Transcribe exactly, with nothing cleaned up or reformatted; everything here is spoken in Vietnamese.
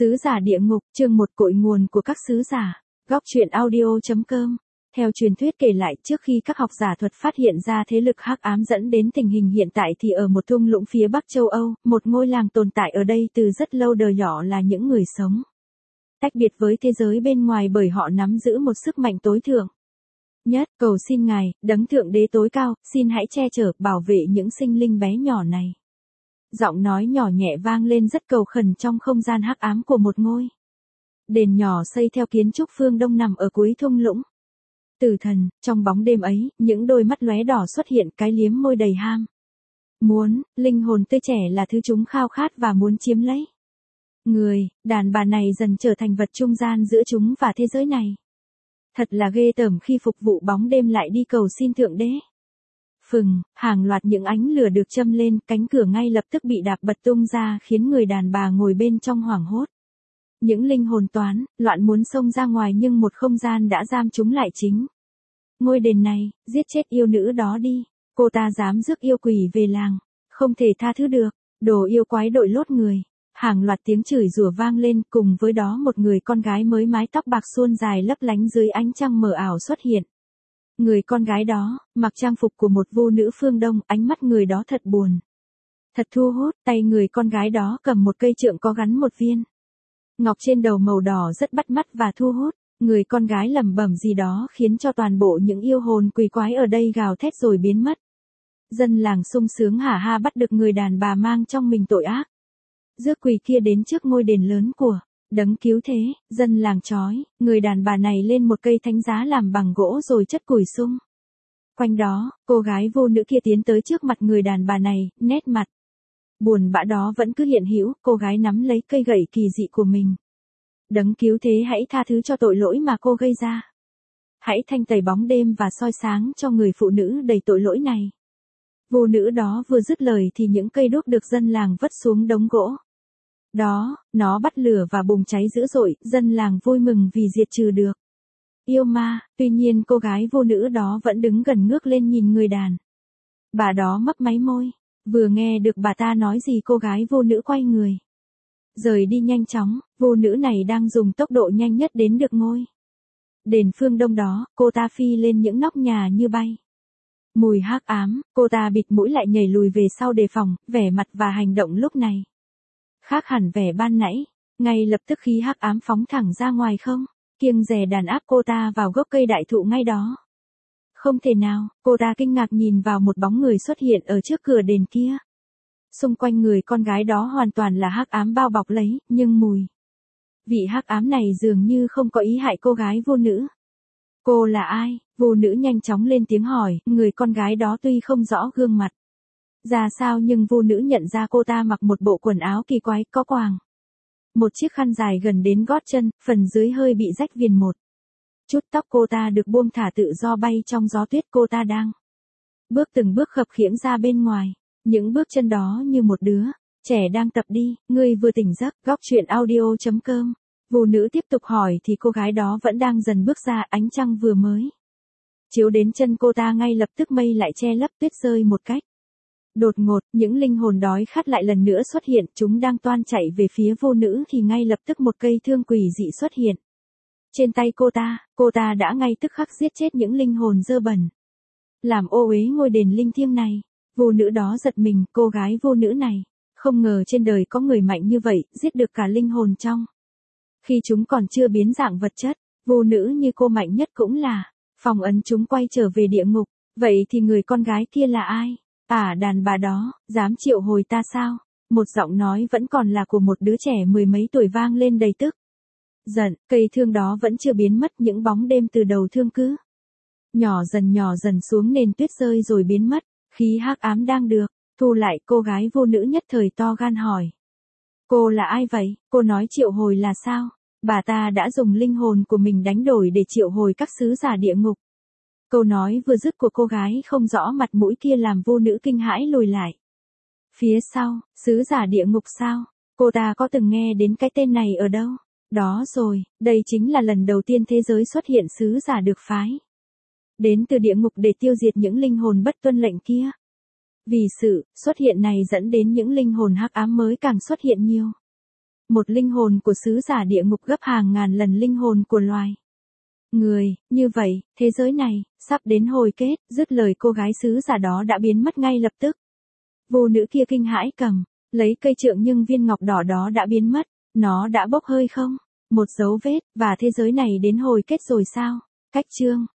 Sứ giả địa ngục, chương một cội nguồn của các sứ giả. Góc truyện audio chấm com. Theo truyền thuyết kể lại, trước khi các học giả thuật phát hiện ra thế lực hắc ám dẫn đến tình hình hiện tại thì ở một thung lũng phía bắc châu Âu, một ngôi làng tồn tại ở đây từ rất lâu đời nhỏ là những người sống tách biệt với thế giới bên ngoài bởi họ nắm giữ một sức mạnh tối thượng nhất. Cầu xin Ngài, đấng thượng đế tối cao, xin hãy che chở, bảo vệ những sinh linh bé nhỏ này. Giọng nói nhỏ nhẹ vang lên rất cầu khẩn trong không gian hắc ám của một ngôi đền nhỏ xây theo kiến trúc phương Đông nằm ở cuối thung lũng. Tử thần, trong bóng đêm ấy, những đôi mắt lóe đỏ xuất hiện, cái liếm môi đầy ham muốn, linh hồn tươi trẻ là thứ chúng khao khát và muốn chiếm lấy. Người, đàn bà này dần trở thành vật trung gian giữa chúng và thế giới này. Thật là ghê tởm khi phục vụ bóng đêm lại đi cầu xin thượng đế. Phừng, hàng loạt những ánh lửa được châm lên, cánh cửa ngay lập tức bị đạp bật tung ra khiến người đàn bà ngồi bên trong hoảng hốt. Những linh hồn toán, loạn muốn xông ra ngoài nhưng một không gian đã giam chúng lại chính ngôi đền này. Giết chết yêu nữ đó đi, cô ta dám rước yêu quỷ về làng, không thể tha thứ được, đồ yêu quái đội lốt người. Hàng loạt tiếng chửi rủa vang lên, cùng với đó một người con gái mới mái tóc bạc suôn dài lấp lánh dưới ánh trăng mờ ảo xuất hiện. Người con gái đó, mặc trang phục của một vô nữ phương Đông, ánh mắt người đó thật buồn, thật thu hút, tay người con gái đó cầm một cây trượng có gắn một viên ngọc trên đầu màu đỏ rất bắt mắt và thu hút. Người con gái lẩm bẩm gì đó khiến cho toàn bộ những yêu hồn quỷ quái ở đây gào thét rồi biến mất. Dân làng sung sướng hả ha bắt được người đàn bà mang trong mình tội ác. Rước quỷ kia đến trước ngôi đền lớn của đấng cứu thế. Dân làng trói người đàn bà này lên một cây thánh giá làm bằng gỗ rồi chất củi xung quanh đó. Cô gái vô nữ kia tiến tới trước mặt người đàn bà này, nét mặt buồn bã đó vẫn cứ hiện hữu. Cô gái nắm lấy cây gậy kỳ dị của mình. Đấng cứu thế hãy tha thứ cho tội lỗi mà cô gây ra. Hãy thanh tẩy bóng đêm và soi sáng cho người phụ nữ đầy tội lỗi này. Vô nữ đó vừa dứt lời thì những cây đuốc được dân làng vất xuống đống gỗ đó, nó bắt lửa và bùng cháy dữ dội. Dân làng vui mừng vì diệt trừ được yêu ma. Tuy nhiên cô gái vô nữ đó vẫn đứng gần ngước lên nhìn người đàn bà đó mấp máy môi. Vừa nghe được bà ta nói gì cô gái vô nữ quay người rời đi nhanh chóng. Vô nữ này đang dùng tốc độ nhanh nhất đến được ngôi đền phương Đông đó. Cô ta phi lên những nóc nhà như bay. Mùi hắc ám, cô ta bịt mũi lại nhảy lùi về sau đề phòng. Vẻ mặt và hành động lúc này khác hẳn vẻ ban nãy. Ngay lập tức khí hắc ám phóng thẳng ra ngoài không kiêng dè đàn áp cô ta vào gốc cây đại thụ ngay đó. Không thể nào, cô ta kinh ngạc nhìn vào một bóng người xuất hiện ở trước cửa đền kia. Xung quanh người con gái đó hoàn toàn là hắc ám bao bọc lấy, nhưng mùi vị hắc ám này dường như không có ý hại cô gái vô nữ. Cô là ai? Vô nữ nhanh chóng lên tiếng hỏi. Người con gái đó tuy không rõ gương mặt ra sao nhưng vô nữ nhận ra cô ta mặc một bộ quần áo kỳ quái, có quàng một chiếc khăn dài gần đến gót chân, phần dưới hơi bị rách viền một chút. Tóc cô ta được buông thả tự do bay trong gió tuyết. Cô ta đang bước từng bước khập khiễng ra bên ngoài. Những bước chân đó như một đứa trẻ đang tập đi. Ngươi vừa tỉnh giấc. Góc truyện audio chấm com. Vô nữ tiếp tục hỏi thì cô gái đó vẫn đang dần bước ra. Ánh trăng vừa mới chiếu đến chân cô ta ngay lập tức mây lại che lấp tuyết rơi một cách đột ngột. Những linh hồn đói khát lại lần nữa xuất hiện. Chúng đang toan chạy về phía vô nữ thì ngay lập tức một cây thương quỷ dị xuất hiện trên tay cô ta. Cô ta đã ngay tức khắc giết chết những linh hồn dơ bẩn làm ô uế ngôi đền linh thiêng này. Vô nữ đó giật mình. Cô gái vô nữ này không ngờ trên đời có người mạnh như vậy, giết được cả linh hồn trong khi chúng còn chưa biến dạng vật chất. Vô nữ như cô mạnh nhất cũng là phong ấn chúng quay trở về địa ngục. Vậy thì người con gái kia là ai? À, đàn bà đó, dám triệu hồi ta sao? Một giọng nói vẫn còn là của một đứa trẻ mười mấy tuổi vang lên đầy tức giận. Cây thương đó vẫn chưa biến mất. Những bóng đêm từ đầu thương cứ nhỏ dần nhỏ dần xuống nền tuyết rơi rồi biến mất. Khí hắc ám đang được thu lại. Cô gái vô nữ nhất thời to gan hỏi. Cô là ai vậy? Cô nói triệu hồi là sao? Bà ta đã dùng linh hồn của mình đánh đổi để triệu hồi các sứ giả địa ngục. Câu nói vừa dứt của cô gái không rõ mặt mũi kia làm vô nữ kinh hãi lùi lại phía sau. Sứ giả địa ngục sao? Cô ta có từng nghe đến cái tên này ở đâu? Đó rồi, đây chính là lần đầu tiên thế giới xuất hiện sứ giả được phái đến từ địa ngục để tiêu diệt những linh hồn bất tuân lệnh kia. Vì sự xuất hiện này dẫn đến những linh hồn hắc ám mới càng xuất hiện nhiều. một linh hồn của sứ giả địa ngục gấp hàng ngàn lần linh hồn của loài người, như vậy, thế giới này, sắp đến hồi kết, dứt lời cô gái sứ giả đó đã biến mất ngay lập tức. Vô nữ kia kinh hãi cầm, lấy cây trượng nhưng viên ngọc đỏ đó đã biến mất, nó đã bốc hơi không? Một dấu vết, và thế giới này đến hồi kết rồi sao? Cách chương